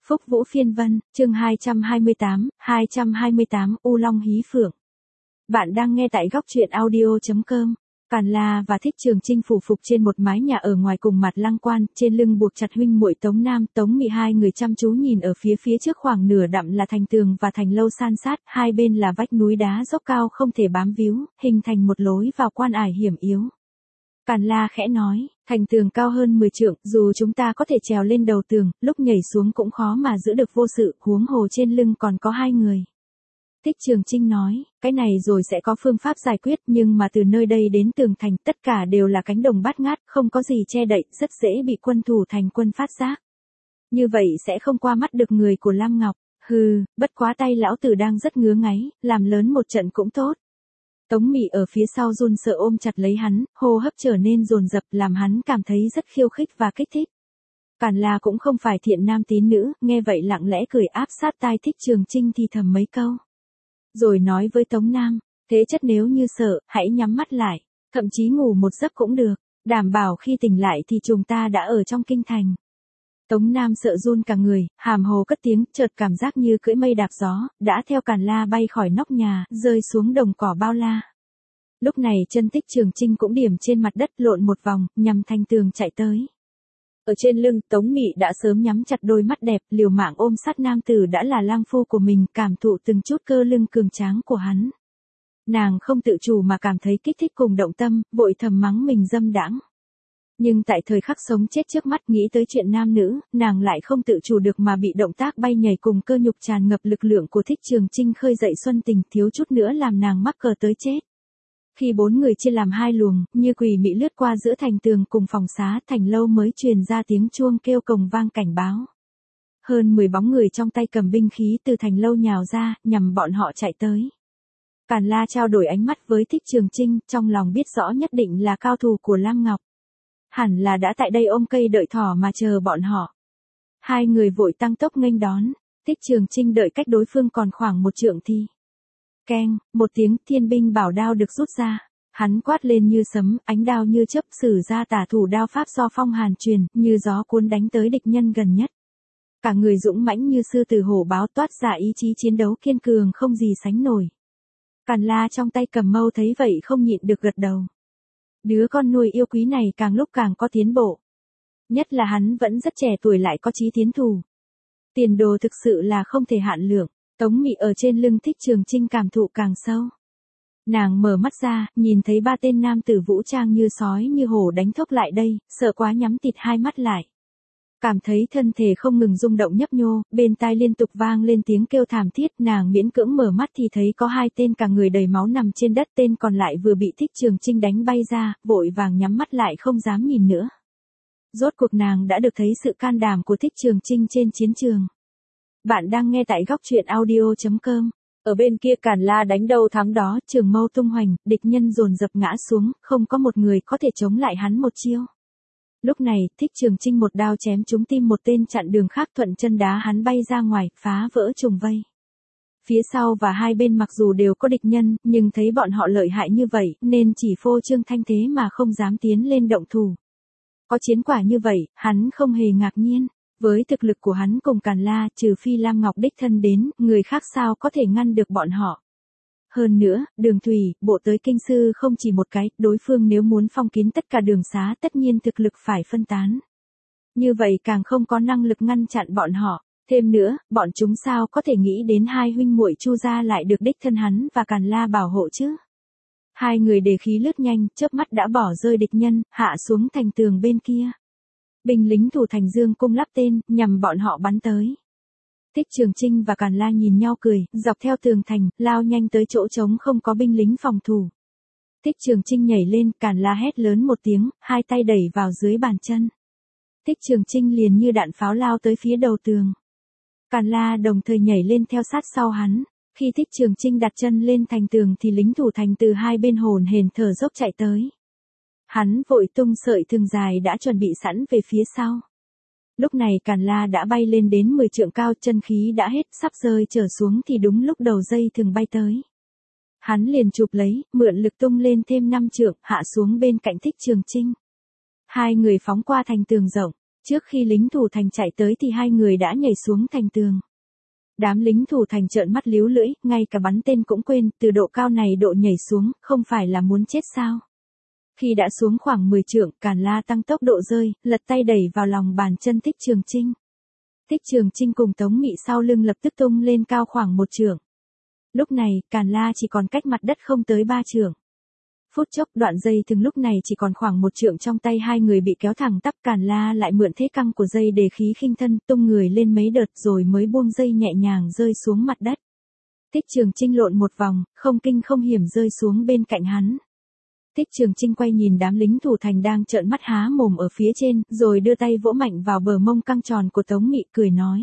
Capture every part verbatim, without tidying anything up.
Phúc Vũ Phiên Vân, chương hai trăm hai mươi tám, hai trăm hai mươi tám, U Long Hí Phượng. Bạn đang nghe tại góc truyện audio chấm com. Càn La và Thích Trường Chinh phủ phục trên một mái nhà ở ngoài cùng mặt Lăng Quan, trên lưng buộc chặt huynh muội Tống Nam, Tống Mị, hai người chăm chú nhìn ở phía phía trước khoảng nửa dặm là thành tường và thành lâu san sát, hai bên là vách núi đá dốc cao không thể bám víu, hình thành một lối vào quan ải hiểm yếu. Càn La khẽ nói, thành tường cao hơn mười trượng, dù chúng ta có thể trèo lên đầu tường, lúc nhảy xuống cũng khó mà giữ được vô sự, huống hồ trên lưng còn có hai người. Thích Trường Chinh nói, cái này rồi sẽ có phương pháp giải quyết, nhưng mà từ nơi đây đến tường thành tất cả đều là cánh đồng bát ngát, không có gì che đậy, rất dễ bị quân thủ thành quân phát giác. Như vậy sẽ không qua mắt được người của Lam Ngọc. Hừ, bất quá tay lão tử đang rất ngứa ngáy, làm lớn một trận cũng tốt. Tống Mị ở phía sau run sợ ôm chặt lấy hắn, hô hấp trở nên dồn dập, làm hắn cảm thấy rất khiêu khích và kích thích. Càn La cũng không phải thiện nam tín nữ, nghe vậy lặng lẽ cười áp sát tai Thích Trường Chinh thì thầm mấy câu. Rồi nói với Tống Nam, thế chất nếu như sợ, hãy nhắm mắt lại, thậm chí ngủ một giấc cũng được, đảm bảo khi tỉnh lại thì chúng ta đã ở trong kinh thành. Tống Nam sợ run cả người, hàm hồ cất tiếng, chợt cảm giác như cưỡi mây đạp gió, đã theo Càn La bay khỏi nóc nhà, rơi xuống đồng cỏ bao la. Lúc này chân Thích Trường Chinh cũng điểm trên mặt đất lộn một vòng, nhằm thành tường chạy tới. Ở trên lưng, Tống Mị đã sớm nhắm chặt đôi mắt đẹp, liều mạng ôm sát nam tử đã là lang phu của mình, cảm thụ từng chút cơ lưng cường tráng của hắn. Nàng không tự chủ mà cảm thấy kích thích cùng động tâm, vội thầm mắng mình dâm đãng. Nhưng tại thời khắc sống chết trước mắt nghĩ tới chuyện nam nữ, nàng lại không tự chủ được mà bị động tác bay nhảy cùng cơ nhục tràn ngập lực lượng của Thích Trường Chinh khơi dậy xuân tình, thiếu chút nữa làm nàng mắc cờ tới chết. Khi bốn người chia làm hai luồng, như quỷ mị lướt qua giữa thành tường cùng phòng xá, thành lâu mới truyền ra tiếng chuông kêu cồng vang cảnh báo. Hơn mười bóng người trong tay cầm binh khí từ thành lâu nhào ra, nhằm bọn họ chạy tới. Càn La trao đổi ánh mắt với Thích Trường Chinh, trong lòng biết rõ nhất định là cao thủ của Lam Ngọc. Hẳn là đã tại đây ôm cây đợi thỏ mà chờ bọn họ. Hai người vội tăng tốc nghênh đón, Thích Trường Chinh đợi cách đối phương còn khoảng một trượng thì. Keng, một tiếng, thiên binh bảo đao được rút ra. Hắn quát lên như sấm, ánh đao như chớp, sử ra tả thủ đao pháp do Phong Hàn truyền, như gió cuốn đánh tới địch nhân gần nhất. Cả người dũng mãnh như sư tử hổ báo, toát ra ý chí chiến đấu kiên cường không gì sánh nổi. Càn La trong tay cầm mâu thấy vậy không nhịn được gật đầu. Đứa con nuôi yêu quý này càng lúc càng có tiến bộ. Nhất là hắn vẫn rất trẻ tuổi lại có chí tiến thủ. Tiền đồ thực sự là không thể hạn lượng. Tống Mị ở trên lưng Thích Trường Chinh cảm thụ càng sâu. Nàng mở mắt ra, nhìn thấy ba tên nam tử vũ trang như sói như hổ đánh thốc lại đây, sợ quá nhắm tịt hai mắt lại. Cảm thấy thân thể không ngừng rung động nhấp nhô, bên tai liên tục vang lên tiếng kêu thảm thiết, nàng miễn cưỡng mở mắt thì thấy có hai tên cả người đầy máu nằm trên đất, tên còn lại vừa bị Thích Trường Chinh đánh bay ra, vội vàng nhắm mắt lại không dám nhìn nữa. Rốt cuộc nàng đã được thấy sự can đảm của Thích Trường Chinh trên chiến trường. Bạn đang nghe tại góc truyện audio chấm com. Ở bên kia Càn La đánh đâu thắng đó, trường mâu tung hoành, địch nhân dồn dập ngã xuống, không có một người có thể chống lại hắn một chiêu. Lúc này, Thích Trường Chinh một đao chém trúng tim một tên chặn đường khác, thuận chân đá hắn bay ra ngoài, phá vỡ trùng vây. Phía sau và hai bên mặc dù đều có địch nhân, nhưng thấy bọn họ lợi hại như vậy, nên chỉ phô trương thanh thế mà không dám tiến lên động thủ. Có chiến quả như vậy, hắn không hề ngạc nhiên. Với thực lực của hắn cùng Càn La, trừ phi Lam Ngọc đích thân đến, người khác sao có thể ngăn được bọn họ. Hơn nữa, đường thủy, bộ tới kinh sư không chỉ một cái, đối phương nếu muốn phong kín tất cả đường xá tất nhiên thực lực phải phân tán. Như vậy càng không có năng lực ngăn chặn bọn họ. Thêm nữa, bọn chúng sao có thể nghĩ đến hai huynh muội Chu gia lại được đích thân hắn và Càn La bảo hộ chứ. Hai người đề khí lướt nhanh, chớp mắt đã bỏ rơi địch nhân, hạ xuống thành tường bên kia. Binh lính thủ thành dương cung lắp tên, nhằm bọn họ bắn tới. Thích Trường Chinh và Càn La nhìn nhau cười, dọc theo tường thành, lao nhanh tới chỗ trống không có binh lính phòng thủ. Thích Trường Chinh nhảy lên, Càn La hét lớn một tiếng, hai tay đẩy vào dưới bàn chân. Thích Trường Chinh liền như đạn pháo lao tới phía đầu tường. Càn La đồng thời nhảy lên theo sát sau hắn. Khi Thích Trường Chinh đặt chân lên thành tường thì lính thủ thành từ hai bên hồn hển thở dốc chạy tới. Hắn vội tung sợi thừng dài đã chuẩn bị sẵn về phía sau. Lúc này Càn La đã bay lên đến mười trượng cao, chân khí đã hết, sắp rơi trở xuống thì đúng lúc đầu dây thừng bay tới. Hắn liền chụp lấy, mượn lực tung lên thêm năm trượng, hạ xuống bên cạnh Thích Trường Chinh. Hai người phóng qua thành tường rộng. Trước khi lính thủ thành chạy tới thì hai người đã nhảy xuống thành tường. Đám lính thủ thành trợn mắt líu lưỡi, ngay cả bắn tên cũng quên, từ độ cao này độ nhảy xuống, không phải là muốn chết sao. Khi đã xuống khoảng mười trượng, Càn La tăng tốc độ rơi, lật tay đẩy vào lòng bàn chân Thích Trường Chinh. Thích Trường Chinh cùng Tống Mị sau lưng lập tức tung lên cao khoảng một trượng. Lúc này, Càn La chỉ còn cách mặt đất không tới ba trượng. Phút chốc đoạn dây thừng lúc này chỉ còn khoảng một trượng trong tay hai người bị kéo thẳng tắp. Càn La lại mượn thế căng của dây để khí khinh thân, tung người lên mấy đợt rồi mới buông dây nhẹ nhàng rơi xuống mặt đất. Thích Trường Chinh lộn một vòng, không kinh không hiểm rơi xuống bên cạnh hắn. Thích Trường Chinh quay nhìn đám lính thủ thành đang trợn mắt há mồm ở phía trên, rồi đưa tay vỗ mạnh vào bờ mông căng tròn của Tống Mị, cười nói.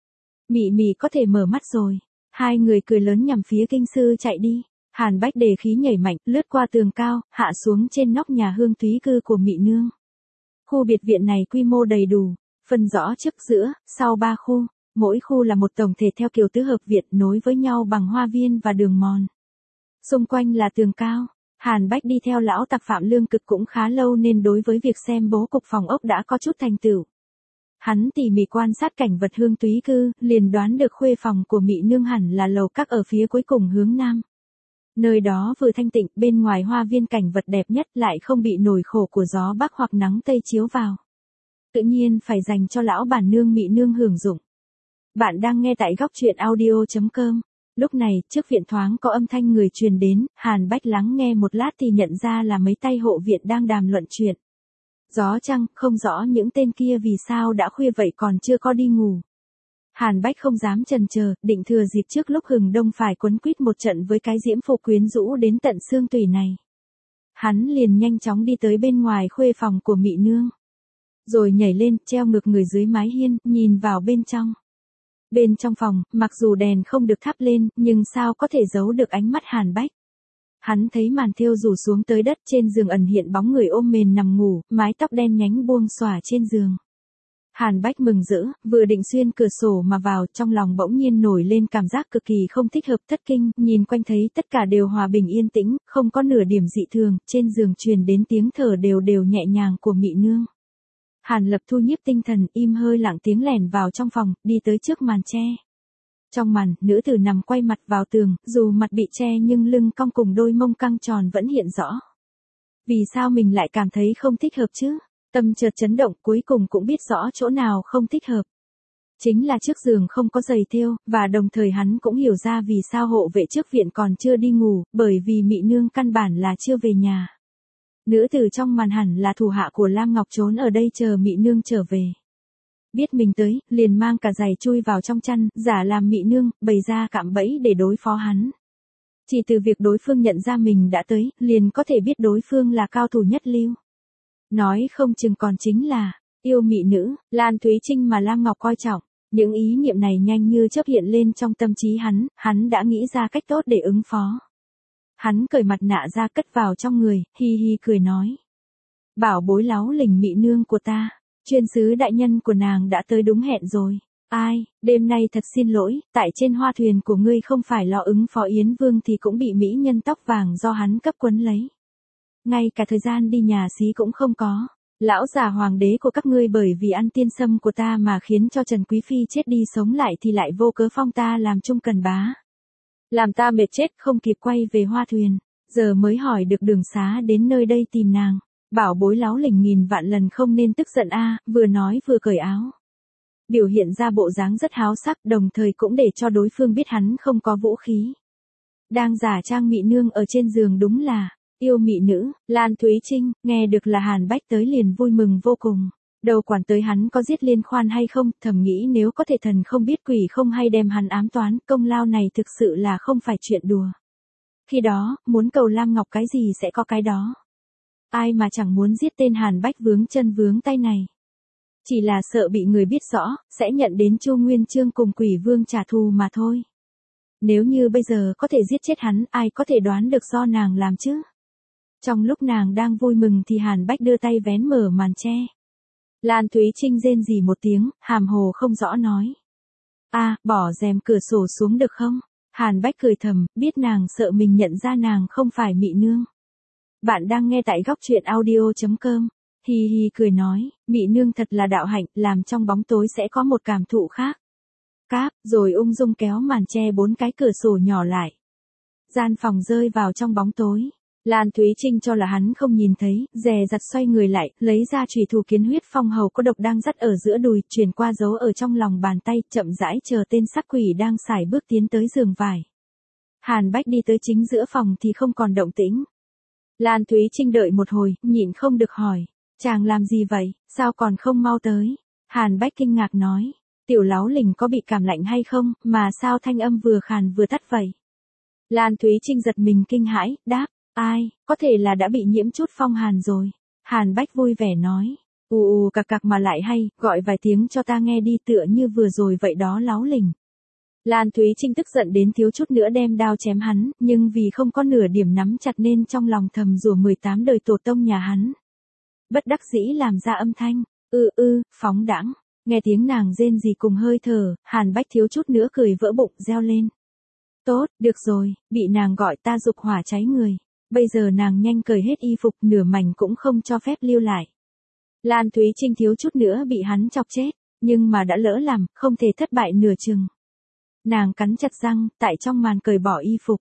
Mị Mị có thể mở mắt rồi. Hai người cười lớn nhằm phía kinh sư chạy đi. Hàn Bách đề khí nhảy mạnh, lướt qua tường cao, hạ xuống trên nóc nhà Hương Túy cư của Mị Nương. Khu biệt viện này quy mô đầy đủ, phân rõ trước giữa, sau ba khu, mỗi khu là một tổng thể theo kiểu tứ hợp viện nối với nhau bằng hoa viên và đường mòn. Xung quanh là tường cao. Hàn Bách đi theo lão tặc Phạm Lương Cực cũng khá lâu nên đối với việc xem bố cục phòng ốc đã có chút thành tựu. Hắn tỉ mỉ quan sát cảnh vật Hương Túy cư, liền đoán được khuê phòng của Mị Nương hẳn là lầu các ở phía cuối cùng hướng nam. Nơi đó vừa thanh tịnh, bên ngoài hoa viên cảnh vật đẹp nhất lại không bị nổi khổ của gió bắc hoặc nắng tây chiếu vào. Tự nhiên phải dành cho lão bản nương Mị Nương hưởng dụng. Bạn đang nghe tại góc truyện audio chấm com. Lúc này, trước viện thoáng có âm thanh người truyền đến, Hàn Bách lắng nghe một lát thì nhận ra là mấy tay hộ viện đang đàm luận chuyện. Gió chăng, không rõ những tên kia vì sao đã khuya vậy còn chưa có đi ngủ. Hàn Bách không dám chần chờ, định thừa dịp trước lúc hừng đông phải quấn quýt một trận với cái diễm phụ quyến rũ đến tận xương tủy này. Hắn liền nhanh chóng đi tới bên ngoài khuê phòng của Mị Nương. Rồi nhảy lên, treo ngược người dưới mái hiên, nhìn vào bên trong. Bên trong phòng, mặc dù đèn không được thắp lên, nhưng sao có thể giấu được ánh mắt Hàn Bách. Hắn thấy màn thêu rủ xuống tới đất, trên giường ẩn hiện bóng người ôm mền nằm ngủ, mái tóc đen nhánh buông xõa trên giường. Hàn Bách mừng rỡ, vừa định xuyên cửa sổ mà vào, trong lòng bỗng nhiên nổi lên cảm giác cực kỳ không thích hợp thất kinh, nhìn quanh thấy tất cả đều hòa bình yên tĩnh, không có nửa điểm dị thường, trên giường truyền đến tiếng thở đều đều nhẹ nhàng của Mị Nương. Hàn Lập thu nhiếp tinh thần, im hơi lặng tiếng lẻn vào trong phòng, đi tới trước màn che. Trong màn, nữ tử nằm quay mặt vào tường, dù mặt bị che nhưng lưng cong cùng đôi mông căng tròn vẫn hiện rõ. Vì sao mình lại cảm thấy không thích hợp chứ? Tâm chợt chấn động, cuối cùng cũng biết rõ chỗ nào không thích hợp. Chính là trước giường không có giày thêu, và đồng thời hắn cũng hiểu ra vì sao hộ vệ trước viện còn chưa đi ngủ, bởi vì Mị Nương căn bản là chưa về nhà. Nữ tử trong màn hẳn là thủ hạ của Lam Ngọc trốn ở đây chờ Mị Nương trở về. Biết mình tới, liền mang cả giày chui vào trong chăn, giả làm Mị Nương, bày ra cạm bẫy để đối phó hắn. Chỉ từ việc đối phương nhận ra mình đã tới, liền có thể biết đối phương là cao thủ nhất lưu. Nói không chừng còn chính là, yêu Mị nữ, Lan Thúy Trinh mà Lam Ngọc coi trọng. Những ý niệm này nhanh như chớp hiện lên trong tâm trí hắn, hắn đã nghĩ ra cách tốt để ứng phó. Hắn cởi mặt nạ ra cất vào trong người, hi hi cười nói. Bảo bối láu lỉnh Mị Nương của ta, chuyên sứ đại nhân của nàng đã tới đúng hẹn rồi. Ai, đêm nay thật xin lỗi, tại trên hoa thuyền của ngươi không phải lo ứng phó Yến Vương thì cũng bị mỹ nhân tóc vàng do hắn cấp quấn lấy. Ngay cả thời gian đi nhà xí cũng không có. Lão già hoàng đế của các ngươi bởi vì ăn tiên sâm của ta mà khiến cho Trần Quý Phi chết đi sống lại thì lại vô cớ phong ta làm trung cần bá. Làm ta mệt chết không kịp quay về hoa thuyền, giờ mới hỏi được đường xá đến nơi đây tìm nàng. Bảo bối láu lỉnh nghìn vạn lần không nên tức giận a, vừa nói vừa cởi áo. Biểu hiện ra bộ dáng rất háo sắc, đồng thời cũng để cho đối phương biết hắn không có vũ khí. Đang giả trang Mị Nương ở trên giường đúng là yêu Mị nữ, Lan Thúy Trinh, nghe được là Hàn Bách tới liền vui mừng vô cùng. Đâu quản tới hắn có giết liên khoan hay không, thầm nghĩ nếu có thể thần không biết quỷ không hay đem hắn ám toán, công lao này thực sự là không phải chuyện đùa. Khi đó, muốn cầu Lam Ngọc cái gì sẽ có cái đó. Ai mà chẳng muốn giết tên Hàn Bách vướng chân vướng tay này. Chỉ là sợ bị người biết rõ, sẽ nhận đến Chu Nguyên Chương cùng Quỷ Vương trả thù mà thôi. Nếu như bây giờ có thể giết chết hắn, ai có thể đoán được do nàng làm chứ? Trong lúc nàng đang vui mừng thì Hàn Bách đưa tay vén mở màn che. Lan Thúy Trinh rên rỉ một tiếng, hàm hồ không rõ nói. A, bỏ rèm cửa sổ xuống được không? Hàn Bách cười thầm, biết nàng sợ mình nhận ra nàng không phải Mị Nương. Bạn đang nghe tại góc truyện audio chấm com. hì hì cười nói, Mị nương thật là đạo hạnh, làm trong bóng tối sẽ có một cảm thụ khác. Cáp, rồi ung dung kéo màn che bốn cái cửa sổ nhỏ lại. Gian phòng rơi vào trong bóng tối. Lan Thúy Trinh cho là hắn không nhìn thấy, dè dặt xoay người lại, lấy ra chùy thủ kiến huyết phong hầu có độc đang dắt ở giữa đùi, chuyển qua giấu ở trong lòng bàn tay, chậm rãi chờ tên sắc quỷ đang sải bước tiến tới giường vải. Hàn Bách đi tới chính giữa phòng thì không còn động tĩnh. Lan Thúy Trinh đợi một hồi, nhịn không được hỏi, chàng làm gì vậy, sao còn không mau tới? Hàn Bách kinh ngạc nói, tiểu láo lình có bị cảm lạnh hay không, mà sao thanh âm vừa khàn vừa tắt vậy? Lan Thúy Trinh giật mình kinh hãi, đáp, ai, có thể là đã bị nhiễm chút phong hàn rồi. Hàn Bách vui vẻ nói, ù ù cặc cặc mà lại hay, gọi vài tiếng cho ta nghe đi tựa như vừa rồi vậy đó láo lình. Lan Thúy Trinh tức giận đến thiếu chút nữa đem đao chém hắn, nhưng vì không có nửa điểm nắm chặt nên trong lòng thầm rủa mười tám đời tổ tông nhà hắn. Bất đắc dĩ làm ra âm thanh, ư ư, phóng đãng, nghe tiếng nàng rên rỉ cùng hơi thở, Hàn Bách thiếu chút nữa cười vỡ bụng reo lên. Tốt, được rồi, bị nàng gọi ta dục hỏa cháy người, bây giờ nàng nhanh cởi hết y phục nửa mảnh cũng không cho phép lưu lại. Lan Thúy Trinh thiếu chút nữa bị hắn chọc chết, nhưng mà đã lỡ làm, không thể thất bại nửa chừng. Nàng cắn chặt răng, tại trong màn cởi bỏ y phục.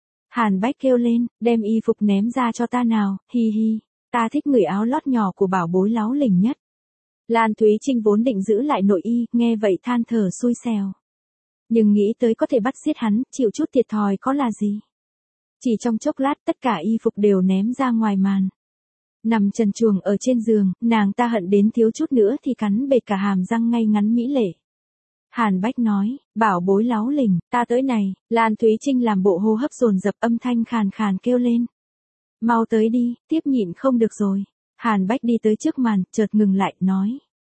Hàn Bách kêu lên, đem y phục ném ra cho ta nào, hi hi, ta thích người áo lót nhỏ của bảo bối láo lình nhất. Lan Thúy Trinh vốn định giữ lại nội y, nghe vậy than thở xui xẻo. Nhưng nghĩ tới có thể bắt giết hắn, chịu chút thiệt thòi có là gì. Chỉ trong chốc lát tất cả y phục đều ném ra ngoài màn. Nằm trần truồng ở trên giường, nàng ta hận đến thiếu chút nữa thì cắn bệt cả hàm răng ngay ngắn mỹ lệ. Hàn Bách nói, bảo bối láo lình, ta tới này. Lan Thúy Trinh làm bộ hô hấp dồn dập, âm thanh khàn khàn kêu lên. Mau tới đi, tiếp nhịn không được rồi. Hàn Bách đi tới trước màn, chợt ngừng lại, nói.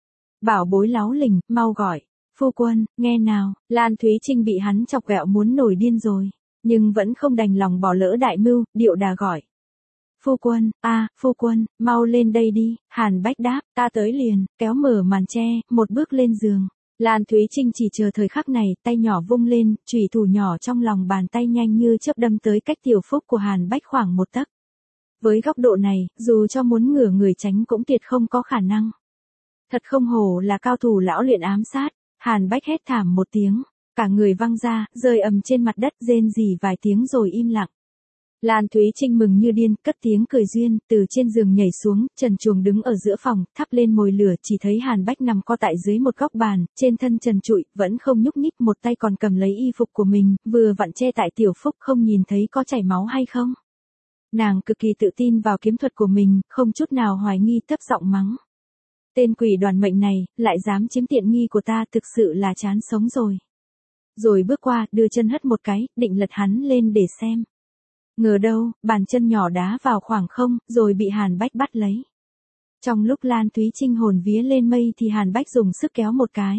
Bảo bối láo lình, mau gọi. Phu quân, nghe nào. Lan Thúy Trinh bị hắn chọc ghẹo muốn nổi điên rồi, nhưng vẫn không đành lòng bỏ lỡ đại mưu, điệu đà gọi. Phu quân, a, à, phu quân, mau lên đây đi. Hàn Bách đáp, ta tới liền, kéo mở màn che, một bước lên giường. Lan Thúy Trinh chỉ chờ thời khắc này, tay nhỏ vung lên, chùy thủ nhỏ trong lòng bàn tay nhanh như chớp đâm tới cách tiểu phúc của Hàn Bách khoảng một tấc. Với góc độ này, dù cho muốn ngửa người tránh cũng tuyệt không có khả năng. Thật không hổ là cao thủ lão luyện ám sát. Hàn Bách hét thảm một tiếng, cả người văng ra, rơi ầm trên mặt đất, rên rỉ vài tiếng rồi im lặng. Lan Thúy Trinh mừng như điên, cất tiếng cười duyên, từ trên giường nhảy xuống, trần truồng đứng ở giữa phòng, thắp lên mồi lửa, chỉ thấy Hàn Bách nằm co tại dưới một góc bàn, trên thân trần trụi, vẫn không nhúc nhích, một tay còn cầm lấy y phục của mình, vừa vặn che tại tiểu phúc, không nhìn thấy có chảy máu hay không. Nàng cực kỳ tự tin vào kiếm thuật của mình, không chút nào hoài nghi, thấp giọng mắng. Tên quỷ đoàn mệnh này, lại dám chiếm tiện nghi của ta, thực sự là chán sống rồi. Rồi bước qua, đưa chân hất một cái, định lật hắn lên để xem. Ngờ đâu, bàn chân nhỏ đá vào khoảng không, rồi bị Hàn Bách bắt lấy. Trong lúc Lan Thúy Trinh hồn vía lên mây thì Hàn Bách dùng sức kéo một cái.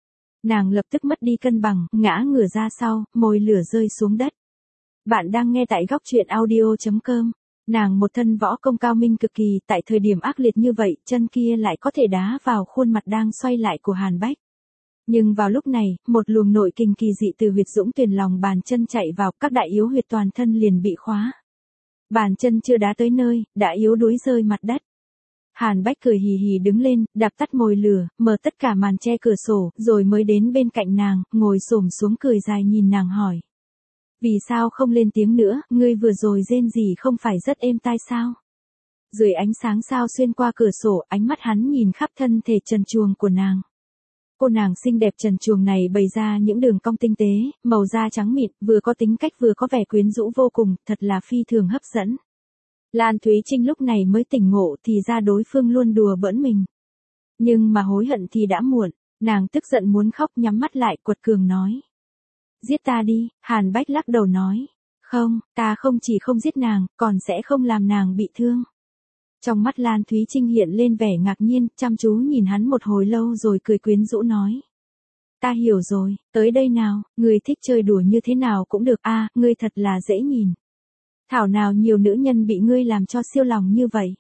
Nàng lập tức mất đi cân bằng, ngã ngửa ra sau, mồi lửa rơi xuống đất. Bạn đang nghe tại góc truyện audio chấm com. Nàng một thân võ công cao minh cực kỳ, tại thời điểm ác liệt như vậy, chân kia lại có thể đá vào khuôn mặt đang xoay lại của Hàn Bách. Nhưng vào lúc này, một luồng nội kình kỳ dị từ huyệt dũng tuyển lòng bàn chân chạy vào, các đại yếu huyệt toàn thân liền bị khóa. Bàn chân chưa đá tới nơi, đã yếu đuối rơi mặt đất. Hàn Bách cười hì hì đứng lên, đạp tắt mồi lửa, mở tất cả màn che cửa sổ, rồi mới đến bên cạnh nàng, ngồi xổm xuống cười dài nhìn nàng hỏi. Vì sao không lên tiếng nữa, ngươi vừa rồi rên gì không phải rất êm tai sao? Dưới ánh sáng sao xuyên qua cửa sổ, ánh mắt hắn nhìn khắp thân thể trần truồng của nàng. Cô nàng xinh đẹp trần truồng này bày ra những đường cong tinh tế, màu da trắng mịn, vừa có tính cách vừa có vẻ quyến rũ vô cùng, thật là phi thường hấp dẫn. Lan Thúy Trinh lúc này mới tỉnh ngộ thì ra đối phương luôn đùa bỡn mình. Nhưng mà hối hận thì đã muộn, nàng tức giận muốn khóc, nhắm mắt lại, quật cường nói. Giết ta đi. Hàn Bách lắc đầu nói. Không, ta không chỉ không giết nàng, còn sẽ không làm nàng bị thương. Trong mắt Lan Thúy Trinh hiện lên vẻ ngạc nhiên, chăm chú nhìn hắn một hồi lâu rồi cười quyến rũ nói. Ta hiểu rồi, tới đây nào, người thích chơi đùa như thế nào cũng được, a, à, ngươi thật là dễ nhìn. Thảo nào nhiều nữ nhân bị ngươi làm cho siêu lòng như vậy.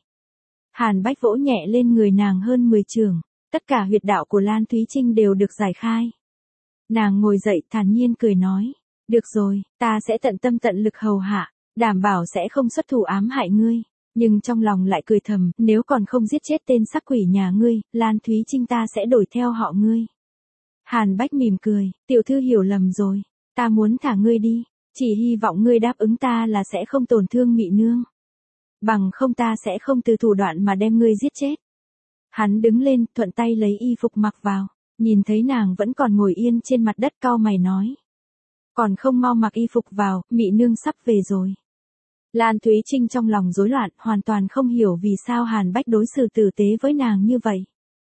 Hàn Bách vỗ nhẹ lên người nàng hơn mười chưởng, tất cả huyệt đạo của Lan Thúy Trinh đều được giải khai. Nàng ngồi dậy thản nhiên cười nói, được rồi, ta sẽ tận tâm tận lực hầu hạ, đảm bảo sẽ không xuất thủ ám hại ngươi. Nhưng trong lòng lại cười thầm, nếu còn không giết chết tên sắc quỷ nhà ngươi, Lan Thúy Trinh ta sẽ đổi theo họ ngươi. Hàn Bách mỉm cười, tiểu thư hiểu lầm rồi, ta muốn thả ngươi đi, chỉ hy vọng ngươi đáp ứng ta là sẽ không tổn thương Mị Nương. Bằng không ta sẽ không từ thủ đoạn mà đem ngươi giết chết. Hắn đứng lên, thuận tay lấy y phục mặc vào, nhìn thấy nàng vẫn còn ngồi yên trên mặt đất cau mày nói. Còn không mau mặc y phục vào, Mị Nương sắp về rồi. Lan Thúy Trinh trong lòng rối loạn, hoàn toàn không hiểu vì sao Hàn Bách đối xử tử tế với nàng như vậy.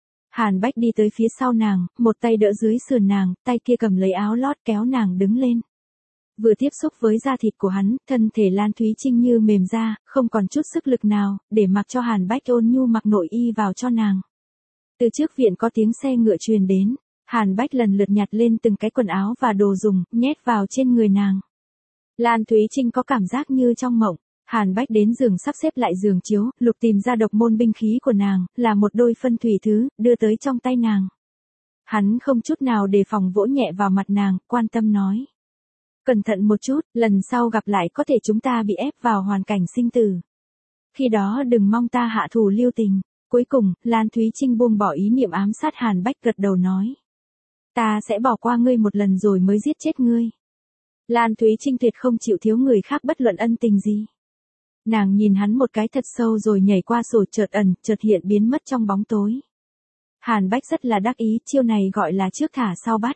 Hàn Bách đi tới phía sau nàng, một tay đỡ dưới sườn nàng, tay kia cầm lấy áo lót kéo nàng đứng lên. Vừa tiếp xúc với da thịt của hắn, thân thể Lan Thúy Trinh như mềm ra, không còn chút sức lực nào, để mặc cho Hàn Bách ôn nhu mặc nội y vào cho nàng. Từ trước viện có tiếng xe ngựa truyền đến, Hàn Bách lần lượt nhặt lên từng cái quần áo và đồ dùng, nhét vào trên người nàng. Lan Thúy Trinh có cảm giác như trong mộng. Hàn Bách đến giường sắp xếp lại giường chiếu, lục tìm ra độc môn binh khí của nàng, là một đôi phân thủy thứ, đưa tới trong tay nàng. Hắn không chút nào đề phòng vỗ nhẹ vào mặt nàng, quan tâm nói. Cẩn thận một chút, lần sau gặp lại có thể chúng ta bị ép vào hoàn cảnh sinh tử. Khi đó đừng mong ta hạ thủ lưu tình. Cuối cùng, Lan Thúy Trinh buông bỏ ý niệm ám sát Hàn Bách, gật đầu nói. Ta sẽ bỏ qua ngươi một lần rồi mới giết chết ngươi. Lan Thúy Trinh tuyệt không chịu thiếu người khác bất luận ân tình gì. Nàng nhìn hắn một cái thật sâu rồi nhảy qua sổ, chợt ẩn, chợt hiện biến mất trong bóng tối. Hàn Bách rất là đắc ý, chiêu này gọi là trước thả sau bắt.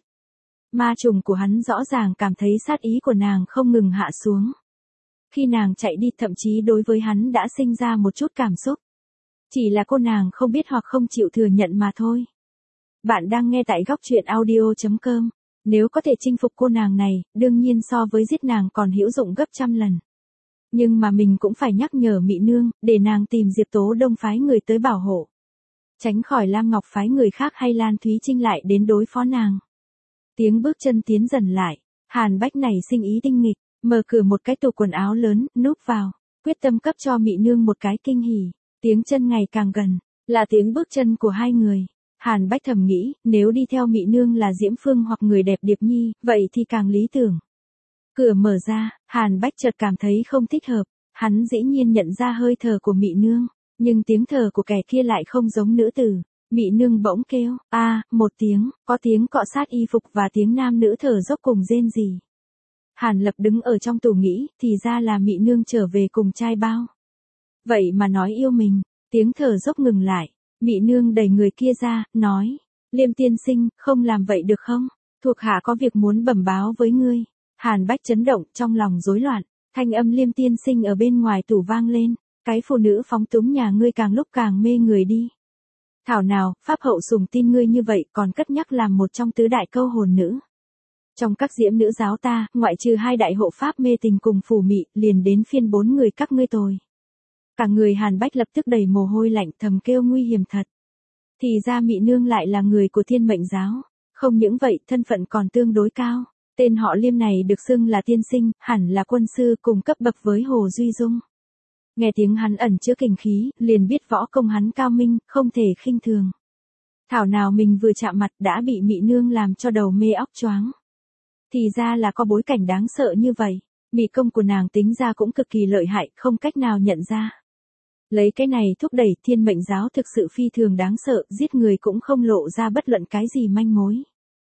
Ma trùng của hắn rõ ràng cảm thấy sát ý của nàng không ngừng hạ xuống. Khi nàng chạy đi thậm chí đối với hắn đã sinh ra một chút cảm xúc. Chỉ là cô nàng không biết hoặc không chịu thừa nhận mà thôi. Bạn đang nghe tại góc truyện audio chấm com. Nếu có thể chinh phục cô nàng này, đương nhiên so với giết nàng còn hữu dụng gấp trăm lần. Nhưng mà mình cũng phải nhắc nhở Mị Nương, để nàng tìm Diệp Tố Đông phái người tới bảo hộ. Tránh khỏi Lam Ngọc phái người khác hay Lan Thúy Trinh lại đến đối phó nàng. Tiếng bước chân tiến dần lại, Hàn Bách nảy sinh ý tinh nghịch, mở cửa một cái tủ quần áo lớn, núp vào, quyết tâm cấp cho Mị Nương một cái kinh hỉ. Tiếng chân ngày càng gần, là tiếng bước chân của hai người. Hàn Bách thầm nghĩ, nếu đi theo Mị Nương là Diễm Phương hoặc người đẹp Điệp Nhi, vậy thì càng lý tưởng. Cửa mở ra, Hàn Bách chợt cảm thấy không thích hợp, hắn dĩ nhiên nhận ra hơi thở của Mị Nương, nhưng tiếng thở của kẻ kia lại không giống nữ tử. Mị Nương bỗng kêu, a, à, một tiếng, có tiếng cọ sát y phục và tiếng nam nữ thở dốc cùng rên rỉ. Hàn Lập đứng ở trong tủ nghĩ, thì ra là Mị Nương trở về cùng trai bao. Vậy mà nói yêu mình, tiếng thở dốc ngừng lại, Mị Nương đẩy người kia ra, nói, Liêm tiên sinh, không làm vậy được không? Thuộc hạ có việc muốn bẩm báo với ngươi. Hàn Bách chấn động, trong lòng rối loạn, thanh âm Liêm tiên sinh ở bên ngoài tủ vang lên, cái phụ nữ phóng túng nhà ngươi càng lúc càng mê người đi. Thảo nào, Pháp hậu sùng tin ngươi như vậy còn cất nhắc làm một trong tứ đại câu hồn nữ. Trong các diễm nữ giáo ta, ngoại trừ hai đại hộ Pháp mê tình cùng phù mị, liền đến phiên bốn người các ngươi tồi. Cả người Hàn Bách lập tức đầy mồ hôi lạnh, thầm kêu nguy hiểm thật. Thì ra Mị Nương lại là người của Thiên Mệnh giáo, không những vậy thân phận còn tương đối cao. Tên họ Liêm này được xưng là tiên sinh, hẳn là quân sư cùng cấp bậc với Hồ Duy Dung. Nghe tiếng hắn ẩn chứa kình khí, liền biết võ công hắn cao minh, không thể khinh thường. Thảo nào mình vừa chạm mặt đã bị Mị Nương làm cho đầu mê óc choáng. Thì ra là có bối cảnh đáng sợ như vậy, mị công của nàng tính ra cũng cực kỳ lợi hại, không cách nào nhận ra. Lấy cái này thúc đẩy Thiên Mệnh giáo thực sự phi thường đáng sợ, giết người cũng không lộ ra bất luận cái gì manh mối.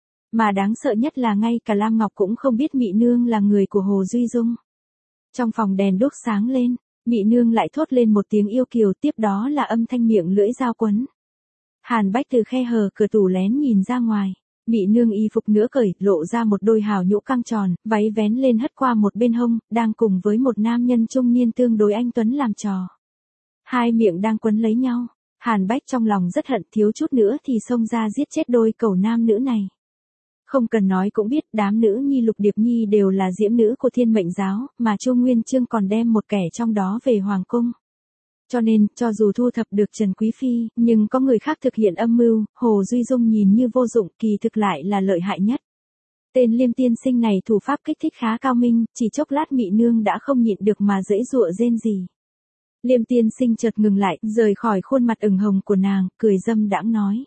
Mà đáng sợ nhất là ngay cả Lam Ngọc cũng không biết Mị Nương là người của Hồ Duy Dung. Trong phòng đèn đuốc sáng lên, Mị Nương lại thốt lên một tiếng yêu kiều, tiếp đó là âm thanh miệng lưỡi dao quấn. Hàn Bách từ khe hở cửa tủ lén nhìn ra ngoài, Mị Nương y phục nửa cởi, lộ ra một đôi hào nhũ căng tròn, váy vén lên hất qua một bên hông, đang cùng với một nam nhân trung niên tương đối anh tuấn làm trò. Hai miệng đang quấn lấy nhau, Hàn Bách trong lòng rất hận, thiếu chút nữa thì xông ra giết chết đôi cẩu nam nữ này. Không cần nói cũng biết, đám nữ nhi Lục Điệp Nhi đều là diễm nữ của Thiên Mệnh giáo, mà Chu Nguyên Chương còn đem một kẻ trong đó về hoàng cung. Cho nên, cho dù thu thập được Trần Quý Phi, nhưng có người khác thực hiện âm mưu, Hồ Duy Dung nhìn như vô dụng, kỳ thực lại là lợi hại nhất. Tên Liêm tiên sinh này thủ pháp kích thích khá cao minh, chỉ chốc lát Mị Nương đã không nhịn được mà giãy giụa rên rỉ. Liêm tiên sinh chợt ngừng lại, rời khỏi khuôn mặt ửng hồng của nàng, cười dâm đãng nói.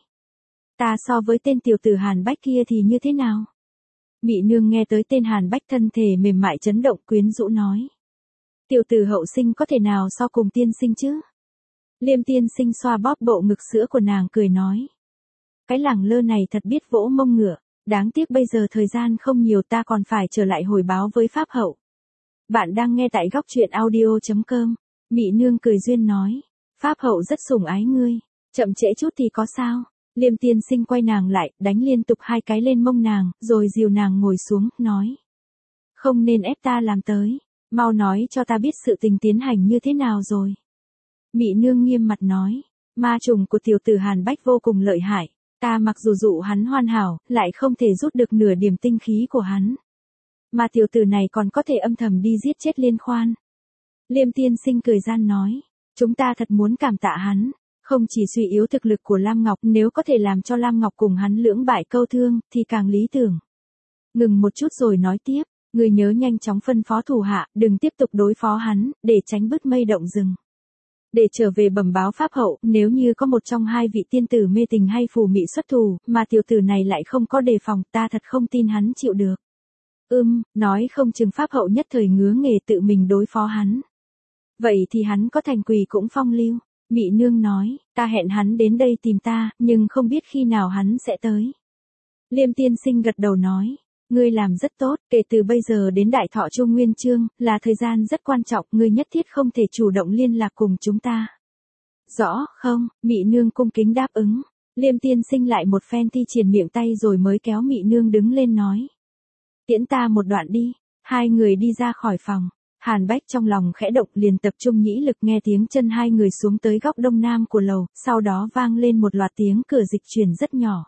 Ta so với tên tiểu tử Hàn Bách kia thì như thế nào? Mị Nương nghe tới tên Hàn Bách thân thể mềm mại chấn động, quyến rũ nói. Tiểu tử hậu sinh có thể nào so cùng tiên sinh chứ? Liêm tiên sinh xoa bóp bộ ngực sữa của nàng cười nói. Cái lẳng lơ này thật biết vỗ mông ngựa, đáng tiếc bây giờ thời gian không nhiều, ta còn phải trở lại hồi báo với Pháp hậu. Bạn đang nghe tại góc truyện audio.com. Mị nương cười duyên nói. Pháp hậu rất sủng ái ngươi, chậm trễ chút thì có sao? Liêm tiên sinh quay nàng lại, đánh liên tục hai cái lên mông nàng, rồi dìu nàng ngồi xuống, nói. Không nên ép ta làm tới, mau nói cho ta biết sự tình tiến hành như thế nào rồi. Mị nương nghiêm mặt nói, ma trùng của tiểu tử Hàn Bách vô cùng lợi hại, ta mặc dù dụ hắn hoàn hảo, lại không thể rút được nửa điểm tinh khí của hắn. Mà tiểu tử này còn có thể âm thầm đi giết chết Liên Khoan. Liêm tiên sinh cười gian nói, chúng ta thật muốn cảm tạ hắn, không chỉ suy yếu thực lực của Lam Ngọc, nếu có thể làm cho Lam Ngọc cùng hắn lưỡng bại câu thương, thì càng lý tưởng. Ngừng một chút rồi nói tiếp, người nhớ nhanh chóng phân phó thủ hạ, đừng tiếp tục đối phó hắn, để tránh bứt mây động rừng. Để trở về bẩm báo Pháp hậu, nếu như có một trong hai vị tiên tử mê tình hay phù mị xuất thủ, mà tiểu tử này lại không có đề phòng, ta thật không tin hắn chịu được. Ưm, nói không chừng Pháp hậu nhất thời ngứa nghề tự mình đối phó hắn. Vậy thì hắn có thành quỳ cũng phong lưu. Mị nương nói, ta hẹn hắn đến đây tìm ta, nhưng không biết khi nào hắn sẽ tới. Liêm tiên sinh gật đầu nói, ngươi làm rất tốt, kể từ bây giờ đến Đại Thọ Trung Nguyên Chương, là thời gian rất quan trọng, ngươi nhất thiết không thể chủ động liên lạc cùng chúng ta. Rõ, không, Mị nương cung kính đáp ứng. Liêm tiên sinh lại một phen thi triển miệng tay rồi mới kéo Mị nương đứng lên nói. Tiễn ta một đoạn đi, hai người đi ra khỏi phòng. Hàn Bách trong lòng khẽ động liền tập trung nhĩ lực, nghe tiếng chân hai người xuống tới góc đông nam của lầu, sau đó vang lên một loạt tiếng cửa dịch chuyển rất nhỏ.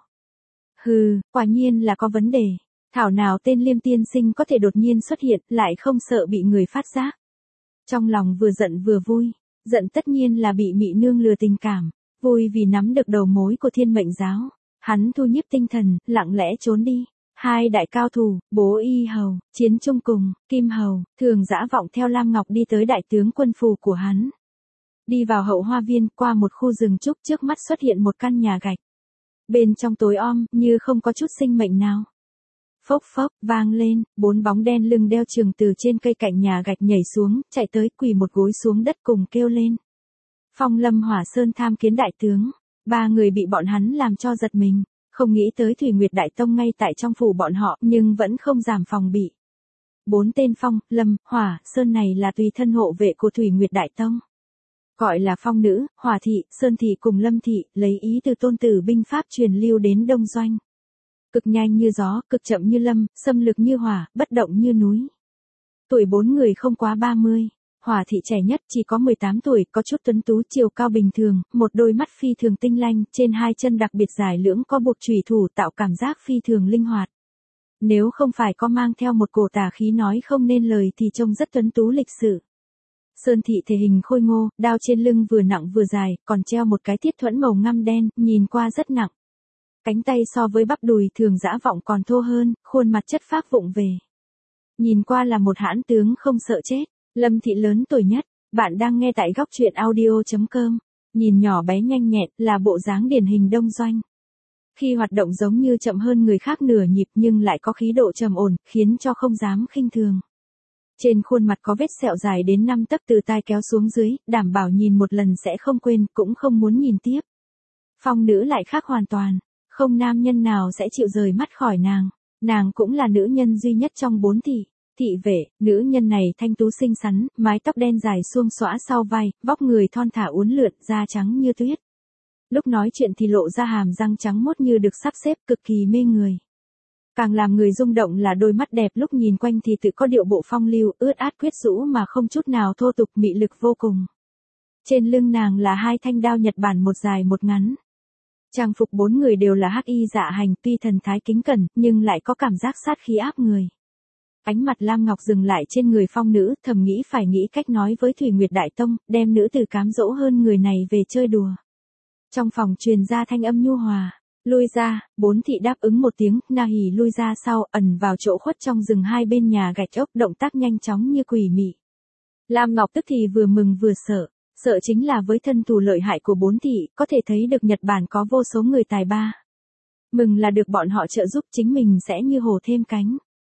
Hừ, quả nhiên là có vấn đề. Thảo nào tên Liêm tiên sinh có thể đột nhiên xuất hiện, lại không sợ bị người phát giác. Trong lòng vừa giận vừa vui, giận tất nhiên là bị Mị nương lừa tình cảm, vui vì nắm được đầu mối của Thiên Mệnh giáo. Hắn thu nhiếp tinh thần, lặng lẽ trốn đi. Hai đại cao thủ, Bố Y Hầu, Chiến Trung cùng, Kim Hầu, Thường Dã Vọng theo Lam Ngọc đi tới đại tướng quân phủ của hắn. Đi vào hậu hoa viên, qua một khu rừng trúc, trước mắt xuất hiện một căn nhà gạch. Bên trong tối om, như không có chút sinh mệnh nào. Phốc phốc, vang lên, bốn bóng đen lưng đeo trường từ trên cây cạnh nhà gạch nhảy xuống, chạy tới quỳ một gối xuống đất cùng kêu lên. Phong Lâm Hỏa Sơn tham kiến đại tướng, ba người bị bọn hắn làm cho giật mình. Không nghĩ tới Thủy Nguyệt Đại Tông ngay tại trong phủ bọn họ, nhưng vẫn không giảm phòng bị. Bốn tên Phong, Lâm, Hỏa, Sơn này là tùy thân hộ vệ của Thủy Nguyệt Đại Tông. Gọi là Phong Nữ, Hỏa Thị, Sơn Thị cùng Lâm Thị, lấy ý từ tôn tử binh pháp truyền lưu đến Đông Doanh. Cực nhanh như gió, cực chậm như lâm, xâm lược như hỏa, bất động như núi. Tuổi bốn người không quá ba mươi. Hỏa Thị trẻ nhất chỉ có mười tám tuổi, có chút tuấn tú, chiều cao bình thường, một đôi mắt phi thường tinh lanh, trên hai chân đặc biệt dài lưỡng có buộc chùy thủ tạo cảm giác phi thường linh hoạt. Nếu không phải có mang theo một cổ tà khí nói không nên lời thì trông rất tuấn tú lịch sự. Sơn Thị thể hình khôi ngô, đao trên lưng vừa nặng vừa dài, còn treo một cái thiết thuẫn màu ngăm đen, nhìn qua rất nặng. Cánh tay so với bắp đùi Thường Dã Vọng còn thô hơn, khuôn mặt chất phác vụng về. Nhìn qua là một hãn tướng không sợ chết. Lâm Thị lớn tuổi nhất, bạn đang nghe tại góc truyện audio.com, nhìn nhỏ bé nhanh nhẹn, là bộ dáng điển hình Đông Doanh. Khi hoạt động giống như chậm hơn người khác nửa nhịp nhưng lại có khí độ trầm ổn, khiến cho không dám khinh thường. Trên khuôn mặt có vết sẹo dài đến năm tấc từ tai kéo xuống dưới, đảm bảo nhìn một lần sẽ không quên, cũng không muốn nhìn tiếp. Phong Nữ lại khác hoàn toàn, không nam nhân nào sẽ chịu rời mắt khỏi nàng, nàng cũng là nữ nhân duy nhất trong bốn thị. Thị vệ, nữ nhân này thanh tú xinh xắn, mái tóc đen dài xuông xõa sau vai, vóc người thon thả uốn lượn, da trắng như tuyết. Lúc nói chuyện thì lộ ra hàm răng trắng mốt như được sắp xếp, cực kỳ mê người. Càng làm người rung động là đôi mắt đẹp, lúc nhìn quanh thì tự có điệu bộ phong lưu, ướt át quyến rũ mà không chút nào thô tục, mị lực vô cùng. Trên lưng nàng là hai thanh đao Nhật Bản, một dài một ngắn. Trang phục bốn người đều là hắc y dạ hành, tuy thần thái kính cẩn, nhưng lại có cảm giác sát khí áp người. Ánh mặt Lam Ngọc dừng lại trên người Phong Nữ, thầm nghĩ phải nghĩ cách nói với Thủy Nguyệt Đại Tông, đem nữ tử cám dỗ hơn người này về chơi đùa. Trong phòng truyền ra thanh âm nhu hòa, lui ra, bốn thị đáp ứng một tiếng, na hỉ lui ra sau, ẩn vào chỗ khuất trong rừng hai bên nhà gạch ốc, động tác nhanh chóng như quỷ mị. Lam Ngọc tức thì vừa mừng vừa sợ, sợ chính là với thân thủ lợi hại của bốn thị, có thể thấy được Nhật Bản có vô số người tài ba. Mừng là được bọn họ trợ giúp, chính mình sẽ như hổ thêm cánh.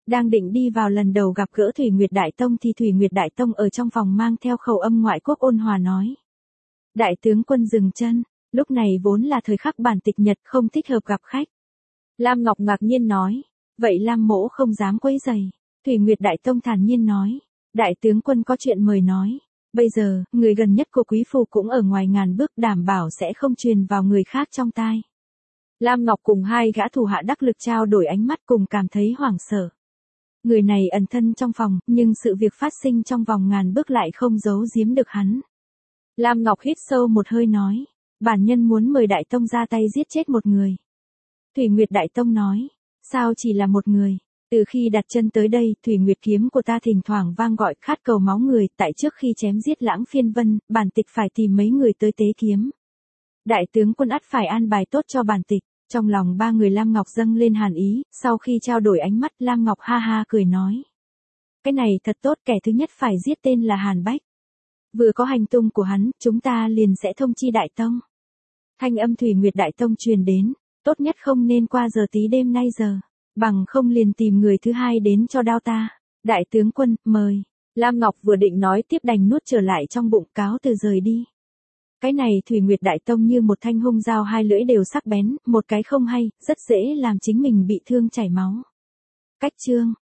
Đang định đi vào lần đầu gặp gỡ Thủy Nguyệt Đại Tông thì Thủy Nguyệt Đại Tông ở trong phòng mang theo khẩu âm ngoại quốc ôn hòa nói. Đại tướng quân dừng chân, lúc này vốn là thời khắc bản tịch nhật không thích hợp gặp khách. Lam Ngọc ngạc nhiên nói, vậy Lam mỗ không dám quấy rầy. Thủy Nguyệt Đại Tông thản nhiên nói, đại tướng quân có chuyện mời nói. Bây giờ, người gần nhất của quý phu cũng ở ngoài ngàn bước đảm bảo sẽ không truyền vào người khác trong tai. Lam Ngọc cùng hai gã thủ hạ đắc lực trao đổi ánh mắt cùng cảm thấy hoảng sợ. Người này ẩn thân trong phòng, nhưng sự việc phát sinh trong vòng ngàn bước lại không giấu giếm được hắn. Lam Ngọc hít sâu một hơi nói, bản nhân muốn mời Đại Tông ra tay giết chết một người. Thủy Nguyệt Đại Tông nói, sao chỉ là một người? Từ khi đặt chân tới đây, Thủy Nguyệt kiếm của ta thỉnh thoảng vang gọi khát cầu máu người, tại trước khi chém giết Lãng Phiên Vân, bản tịch phải tìm mấy người tới tế kiếm. Đại tướng quân ắt phải an bài tốt cho bản tịch. Trong lòng ba người Lam Ngọc dâng lên hàn ý, sau khi trao đổi ánh mắt Lam Ngọc ha ha cười nói. Cái này thật tốt, kẻ thứ nhất phải giết tên là Hàn Bách. Vừa có hành tung của hắn, chúng ta liền sẽ thông chi Đại Tông. Thanh âm Thủy Nguyệt Đại Tông truyền đến, tốt nhất không nên qua giờ tí đêm nay giờ, bằng không liền tìm người thứ hai đến cho đao ta. Đại tướng quân, mời. Lam Ngọc vừa định nói tiếp đành nuốt trở lại trong bụng cáo từ rời đi. Cái này Thủy Nguyệt Đại Tông như một thanh hung dao hai lưỡi đều sắc bén, một cái không hay, rất dễ làm chính mình bị thương chảy máu. Cách chương